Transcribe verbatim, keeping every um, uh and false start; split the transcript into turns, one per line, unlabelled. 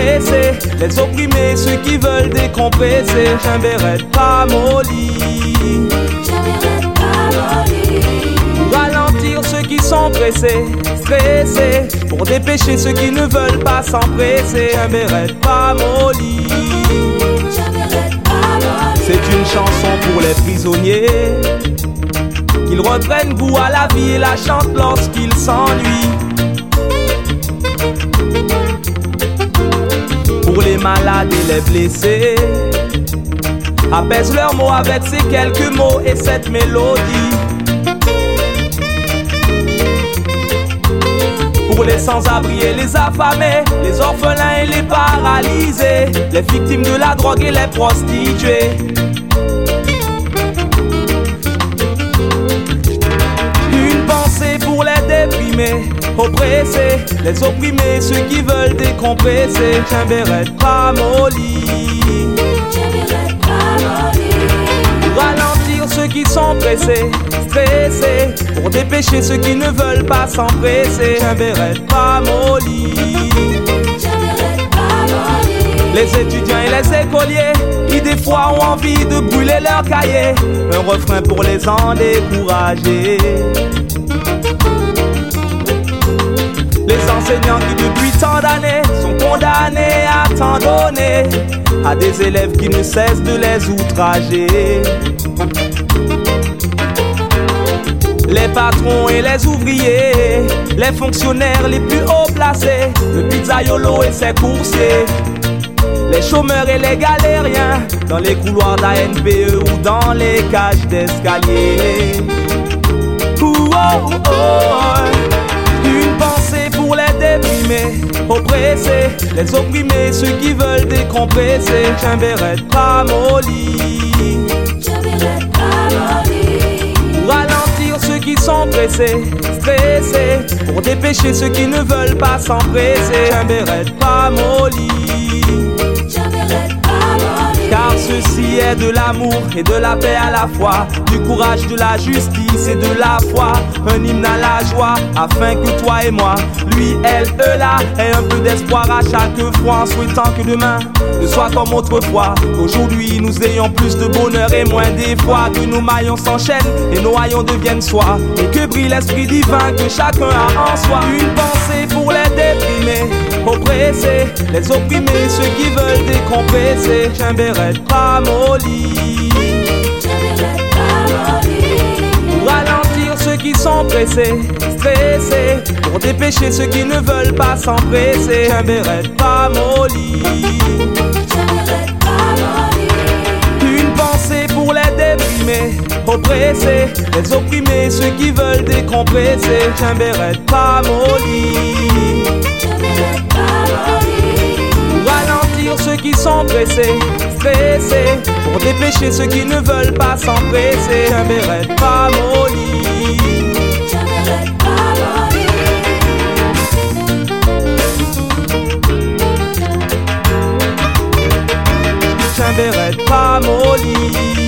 oppressés, les opprimés, ceux qui veulent décompresser. Un béret pas molli, pour ralentir ceux qui sont pressés, stressés, pour dépêcher ceux qui ne veulent pas s'empresser. Un béret pas molli, c'est une chanson pour les prisonniers, qu'ils reprennent goût à la vie et la chantent lorsqu'ils s'ennuient. Pour les malades et les blessés, apaise leurs mots avec ces quelques mots et cette mélodie. Pour les sans-abri et les affamés, les orphelins et les paralysés, les victimes de la drogue et les prostituées. Une pensée pour les déprimés, oppressés, les opprimés, ceux qui veulent décompresser. Un béret pas molli, pour ralentir ceux qui sont pressés, stressés, pour dépêcher ceux qui ne veulent pas s'empresser. Un béret pas molli, les étudiants et les écoliers qui des fois ont envie de brûler leurs cahiers. Un refrain pour les en décourager. Les enseignants qui depuis tant d'années sont condamnés à tant donner à des élèves qui ne cessent de les outrager. Les patrons et les ouvriers, les fonctionnaires les plus haut placés, le pizzaiolo et ses coursiers, les chômeurs et les galériens, dans les couloirs d'A N P E ou dans les cages d'escalier. Oh, oh, oh. Une pensée pour les déprimés, oppressés, les opprimés, ceux qui veulent décompresser. Un béret pas molli, pour ralentir ceux qui sont pressés, stressés, pour dépêcher ceux qui ne veulent pas s'empresser. Un béret pas molli, car ceci est de l'amour et de la paix à la fois, du courage, de la justice et de la foi, un hymne à la joie, afin que toi et moi, lui, elle, eux là, aient un peu d'espoir à chaque fois, en souhaitant que demain ne soit comme autrefois, qu'aujourd'hui nous ayons plus de bonheur et moins d'effroi, que nos maillons s'enchaînent et nos haillons deviennent soie, et que brille l'esprit divin que chacun a en soi. Une pensée pour les déprimés, oppressés, les opprimés, ceux qui veulent décompresser. Un béret pas molli, pour ralentir ceux qui sont pressés, stressés, pour dépêcher ceux qui ne veulent pas s'empresser. Un béret pas molli, une pensée pour les déprimés, oppressés, les opprimés, ceux qui veulent décompresser. Un béret pas molli, pour ralentir ceux qui sont pressés, stressés, pour dépêcher ceux qui ne veulent pas s'empresser. Un béret pas molli, un béret pas molli.